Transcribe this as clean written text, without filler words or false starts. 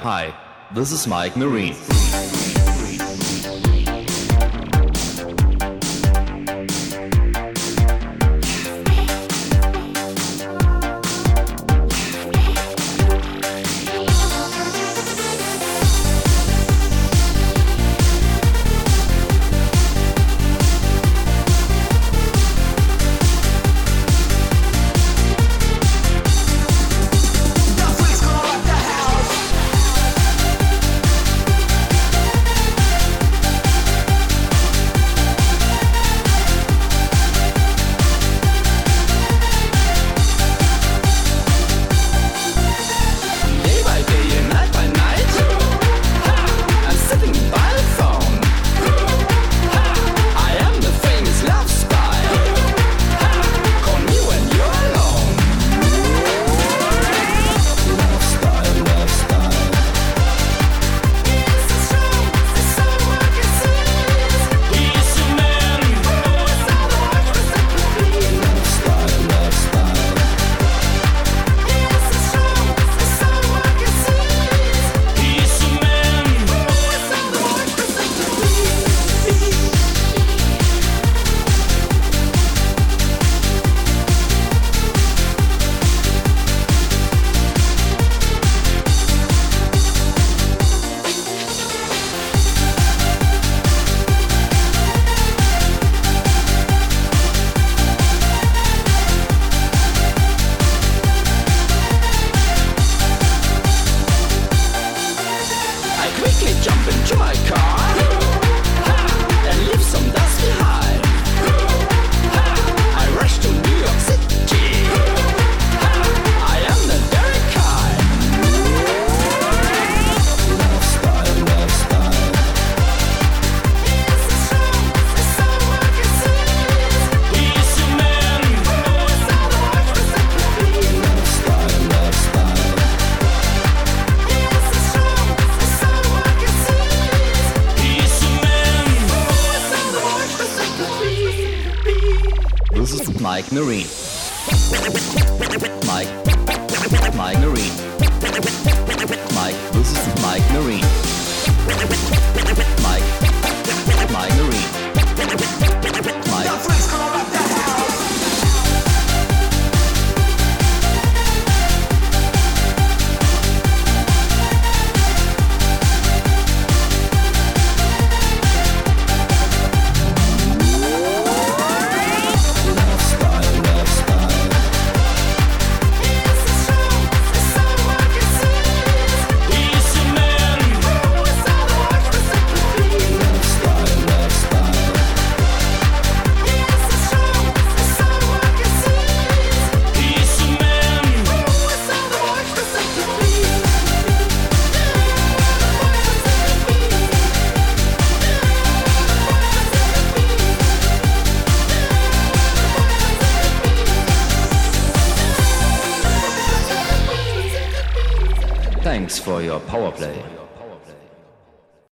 Hi, this is Mike Marine. Jump into my car and leave some dust behind. I rush to New York City. I am the very kind. Love style, love style. He's a show, it's someone can see. He's a man. Love style, love style. He's a show, it's someone can see. This is Mike Marine. Mike Marine. Mike, this is Mike Marine. Mike Marine. Mike. Thanks for your power play.